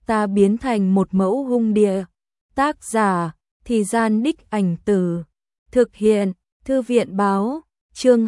ta biến thành một mẫu hung địa. Tác giả, Thì Gian Đích Ảnh Từ. Thực hiện, Thư viện báo, chương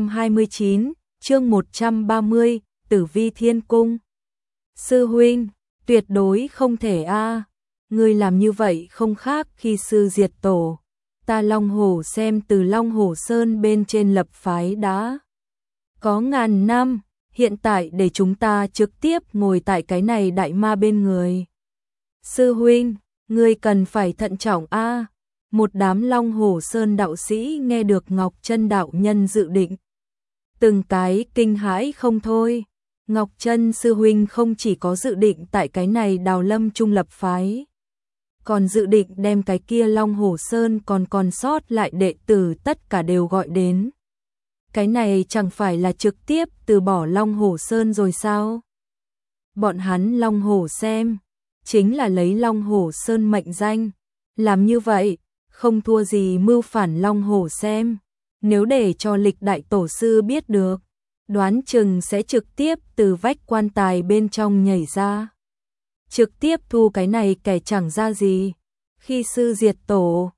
229, chương 130, Tử Vi Thiên Cung. Sư huynh, tuyệt đối không thể a. Ngươi làm như vậy không khác khi sư diệt tổ. Ta Long Hổ xem từ Long Hổ Sơn bên trên lập phái đã có ngàn năm, hiện tại để chúng ta trực tiếp ngồi tại cái này đại ma bên người. Sư huynh, ngươi cần phải thận trọng a. Một đám Long Hổ Sơn đạo sĩ nghe được Ngọc Chân đạo nhân dự định, từng cái kinh hãi không thôi. Ngọc Chân sư huynh không chỉ có dự định tại cái này Đào Lâm trung lập phái, còn dự định đem cái kia Long Hổ Sơn còn sót lại đệ tử tất cả đều gọi đến. Cái này chẳng phải là trực tiếp từ bỏ Long Hổ Sơn rồi sao? Bọn hắn Long Hổ xem, chính là lấy Long Hổ Sơn mệnh danh. Làm như vậy, không thua gì mưu phản Long Hổ xem. Nếu để cho lịch đại tổ sư biết được, đoán chừng sẽ trực tiếp từ vách quan tài bên trong nhảy ra. Trực tiếp thu cái này kẻ chẳng ra gì. Khi sư diệt tổ,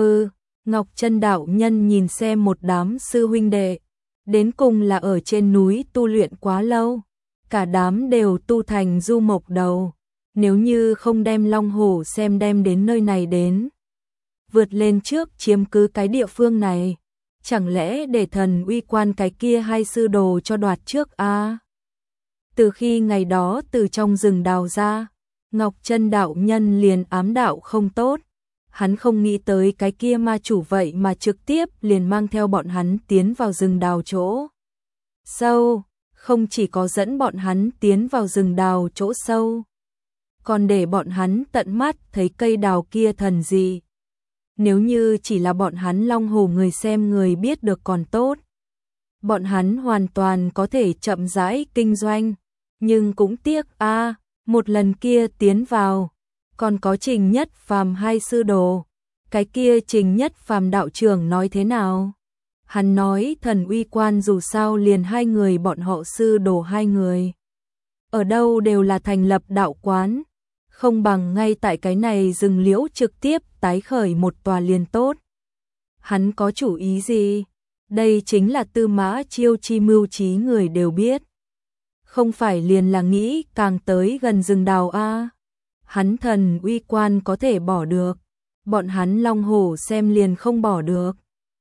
Ngọc Chân đạo nhân nhìn xem một đám sư huynh đệ, đến cùng là ở trên núi tu luyện quá lâu, cả đám đều tu thành du mộc đầu. Nếu như không đem Long Hổ xem đem đến nơi này đến, vượt lên trước chiếm cứ cái địa phương này, chẳng lẽ để thần uy quan cái kia hai sư đồ cho đoạt trước a? Từ khi ngày đó từ trong rừng đào ra, Ngọc Chân đạo nhân liền ám đạo không tốt. Hắn không nghĩ tới cái kia ma chủ vậy mà trực tiếp liền mang theo bọn hắn tiến vào rừng đào chỗ sâu, không chỉ có dẫn bọn hắn tiến vào rừng đào chỗ sâu, còn để bọn hắn tận mắt thấy cây đào kia thần dị. Nếu như chỉ là bọn hắn Long Hổ người xem người biết được còn tốt, bọn hắn hoàn toàn có thể chậm rãi kinh doanh, nhưng cũng tiếc a, một lần kia tiến vào, còn có Trình Nhất Phàm hai sư đồ. Cái kia Trình Nhất Phàm đạo trưởng nói thế nào? Hắn nói thần uy quan dù sao liền hai người bọn họ sư đồ hai người, ở đâu đều là thành lập đạo quán, không bằng ngay tại cái này rừng liễu trực tiếp tái khởi một tòa liền tốt. Hắn có chủ ý gì? Đây chính là Tư Mã Chiêu chi mưu trí người đều biết. Không phải liền là nghĩ càng tới gần rừng đào a. Hắn thần uy quan có thể bỏ được, bọn hắn Long Hổ xem liền không bỏ được.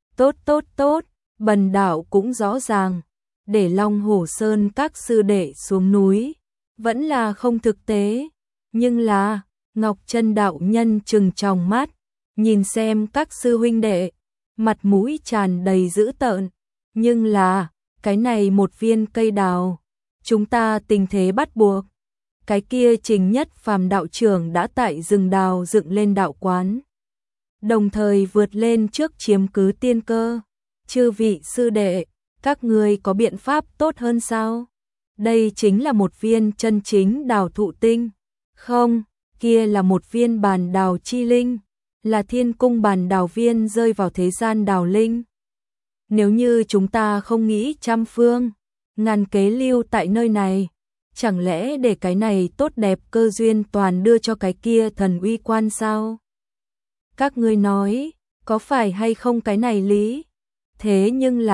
Tốt, bần đạo cũng rõ ràng, để Long Hổ Sơn các sư đệ xuống núi, vẫn là không thực tế. Nhưng là, Ngọc Chân đạo nhân trừng tròng mắt, nhìn xem các sư huynh đệ, mặt mũi tràn đầy dữ tợn. Nhưng là, cái này một viên cây đào, chúng ta tình thế bắt buộc. Cái kia Trình Nhất Phàm đạo trưởng đã tại rừng đào dựng lên đạo quán, đồng thời vượt lên trước chiếm cứ tiên cơ. Chư vị sư đệ, các ngươi có biện pháp tốt hơn sao? Đây chính là một viên chân chính đào thụ tinh. Không, kia là một viên bàn đào chi linh, là thiên cung bàn đào viên rơi vào thế gian đào linh. Nếu như chúng ta không nghĩ trăm phương ngàn kế lưu tại nơi này, chẳng lẽ để cái này tốt đẹp cơ duyên toàn đưa cho cái kia thần uy quan sao? Các ngươi nói, có phải hay không cái này lý? Thế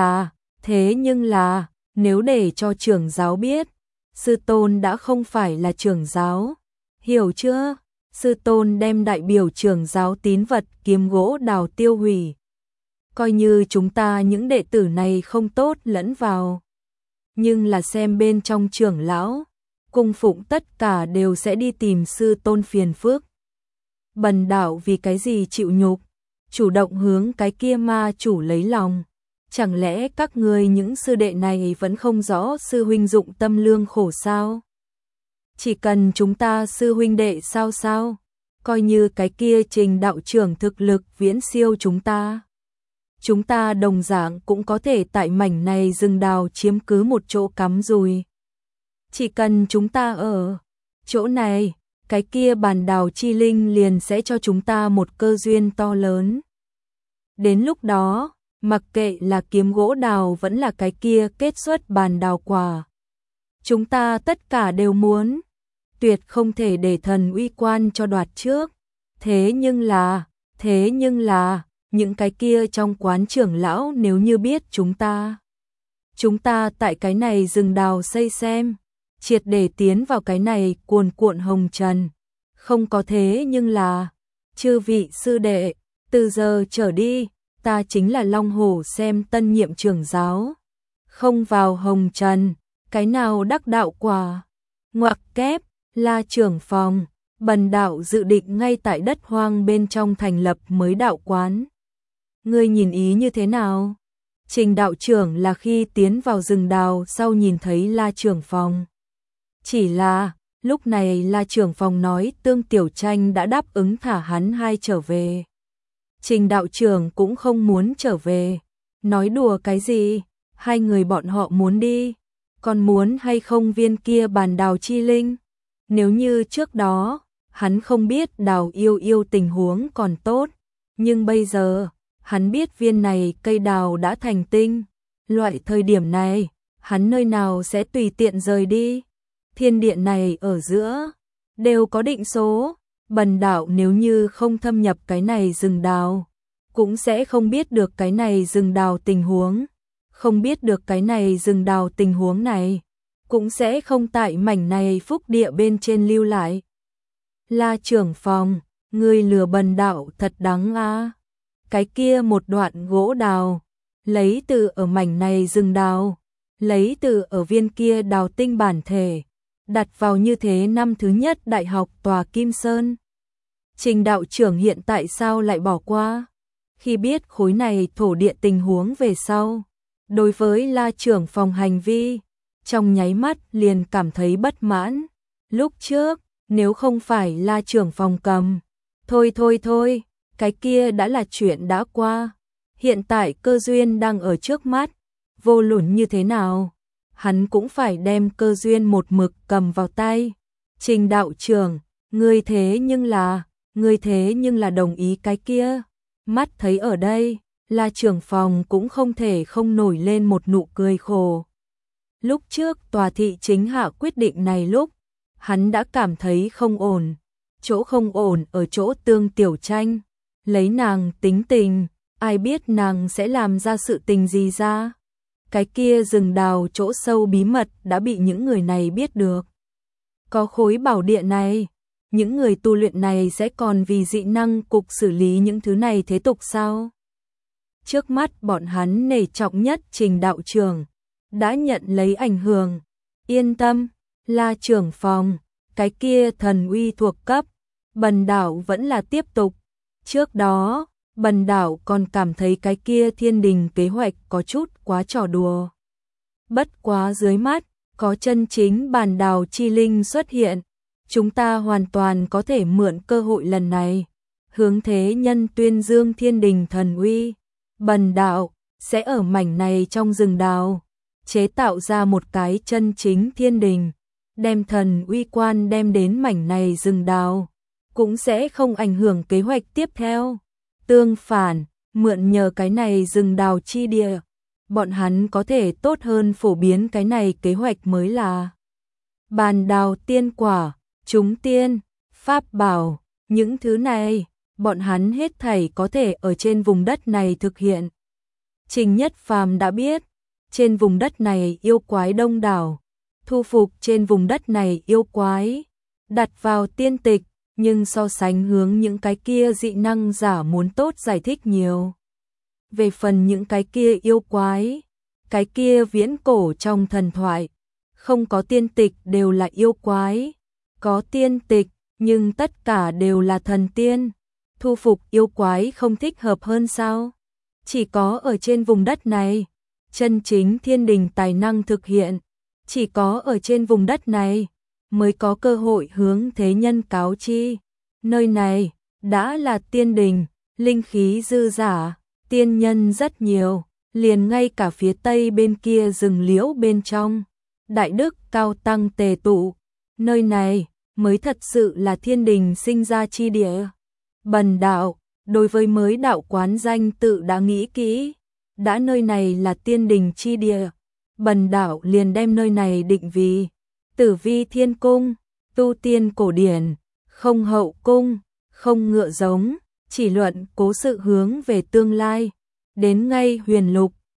nhưng là, nếu để cho trưởng giáo biết, sư tôn đã không phải là trưởng giáo, hiểu chưa? Sư tôn đem đại biểu trưởng giáo tín vật kiếm gỗ đào tiêu hủy. Coi như chúng ta những đệ tử này không tốt lẫn vào, nhưng là xem bên trong trưởng lão, cung phụng tất cả đều sẽ đi tìm sư tôn phiền phức. Bần đạo vì cái gì chịu nhục, chủ động hướng cái kia ma chủ lấy lòng. Chẳng lẽ các ngươi những sư đệ này vẫn không rõ sư huynh dụng tâm lương khổ sao? Chỉ cần chúng ta sư huynh đệ sao, coi như cái kia Trình đạo trưởng thực lực viễn siêu chúng ta đồng dạng cũng có thể tại mảnh này rừng đào chiếm cứ một chỗ cắm rùi. Chỉ cần chúng ta ở chỗ này, cái kia bàn đào chi linh liền sẽ cho chúng ta một cơ duyên to lớn. Đến lúc đó, mặc kệ là kiếm gỗ đào vẫn là cái kia kết xuất bàn đào quả, chúng ta tất cả đều muốn. tuyệt không thể để thần uy quan cho đoạt trước. Thế nhưng là, những cái kia trong quán trưởng lão nếu như biết chúng ta tại cái này rừng đào xây xem, triệt để tiến vào cái này cuồn cuộn hồng trần. Không có thế nhưng là, chư vị sư đệ, từ giờ trở đi, ta chính là Long Hổ xem tân nhiệm trưởng giáo. Không vào hồng trần, cái nào đắc đạo quả. Ngoặc kép, La trưởng phòng, Bần đạo dự định ngay tại đất hoang bên trong thành lập mới đạo quán. Ngươi nhìn ý như thế nào? Trình đạo trưởng là khi tiến vào rừng đào sau nhìn thấy La trưởng phòng. Chỉ là, lúc này La trưởng phòng nói Tương Tiểu Tranh đã đáp ứng thả hắn hai trở về. Trình đạo trưởng cũng không muốn trở về. Nói đùa cái gì? Hai người bọn họ muốn đi. Còn muốn hay không viên kia bàn đào chi linh? Nếu như trước đó, hắn không biết đào yêu tình huống còn tốt. Nhưng bây giờ, hắn biết viên này cây đào đã thành tinh. Loại thời điểm này, hắn nơi nào sẽ tùy tiện rời đi. Thiên điện này ở giữa, đều có định số. Bần đạo nếu như không thâm nhập cái này rừng đào, cũng sẽ không biết được cái này rừng đào tình huống. Không biết được cái này rừng đào tình huống này, cũng sẽ không tại mảnh này phúc địa bên trên lưu lại. La trưởng phòng, ngươi lừa bần đạo thật đáng a. Cái kia một đoạn gỗ đào, lấy từ ở mảnh này rừng đào, lấy từ ở viên kia đào tinh bản thể, đặt vào như thế năm thứ nhất đại học tòa Kim Sơn. Trình đạo trưởng hiện tại sao lại bỏ qua? Khi biết khối này thổ địa tình huống về sau, đối với La trưởng phòng hành vi, trong nháy mắt liền cảm thấy bất mãn. Lúc trước, nếu không phải La trưởng phòng cầm, thôi, cái kia đã là chuyện đã qua. Hiện tại cơ duyên đang ở trước mắt, vô luận như thế nào, hắn cũng phải đem cơ duyên một mực cầm vào tay. Trình đạo trưởng, ngươi thế nhưng là đồng ý cái kia. Mắt thấy ở đây, La trưởng phòng cũng không thể không nổi lên một nụ cười khổ. Lúc trước tòa thị chính hạ quyết định này lúc, hắn đã cảm thấy không ổn. Chỗ không ổn ở chỗ Tương Tiểu Tranh. Lấy nàng tính tình, ai biết nàng sẽ làm ra sự tình gì ra. Cái kia rừng đào chỗ sâu bí mật đã bị những người này biết được. Có khối bảo địa này, những người tu luyện này sẽ còn vì dị năng cục xử lý những thứ này thế tục sao? Trước mắt bọn hắn nể trọng nhất Trình đạo trưởng, đã nhận lấy ảnh hưởng. Yên tâm, La trưởng phòng, cái kia thần uy thuộc cấp, bần đạo vẫn là tiếp tục. Trước đó, bần đạo còn cảm thấy cái kia thiên đình kế hoạch có chút quá trò đùa. Bất quá dưới mắt, có chân chính bàn đào chi linh xuất hiện. Chúng ta hoàn toàn có thể mượn cơ hội lần này, hướng thế nhân tuyên dương thiên đình thần uy. Bần đạo sẽ ở mảnh này trong rừng đào, chế tạo ra một cái chân chính thiên đình, đem thần uy quan đem đến mảnh này rừng đào, cũng sẽ không ảnh hưởng kế hoạch tiếp theo. Tương phản, mượn nhờ cái này rừng đào chi địa, bọn hắn có thể tốt hơn phổ biến cái này kế hoạch mới là bàn đào tiên quả, chúng tiên, pháp bảo, những thứ này, bọn hắn hết thảy có thể ở trên vùng đất này thực hiện. Trình Nhất Phàm đã biết, trên vùng đất này yêu quái đông đảo, thu phục trên vùng đất này yêu quái, đặt vào tiên tịch, nhưng so sánh hướng những cái kia dị năng giả muốn tốt giải thích nhiều. Về phần những cái kia yêu quái, cái kia viễn cổ trong thần thoại, không có tiên tịch đều là yêu quái, có tiên tịch, nhưng tất cả đều là thần tiên. Thu phục yêu quái không thích hợp hơn sao? Chỉ có ở trên vùng đất này, chân chính thiên đình tài năng thực hiện, chỉ có ở trên vùng đất này, mới có cơ hội hướng thế nhân cáo chi. Nơi này, đã là tiên đình, linh khí dư dả, tiên nhân rất nhiều, liền ngay cả phía tây bên kia rừng liễu bên trong. Đại đức cao tăng tề tụ, nơi này mới thật sự là thiên đình sinh ra chi địa. Bần đạo, đối với mới đạo quán danh tự đã nghĩ kỹ, đã nơi này là tiên đình chi địa, bần đạo liền đem nơi này định vì Tử Vi Thiên Cung. tu tiên cổ điển, không hậu cung, không ngựa giống, chỉ luận cố sự hướng về tương lai. Đến ngay huyền lục,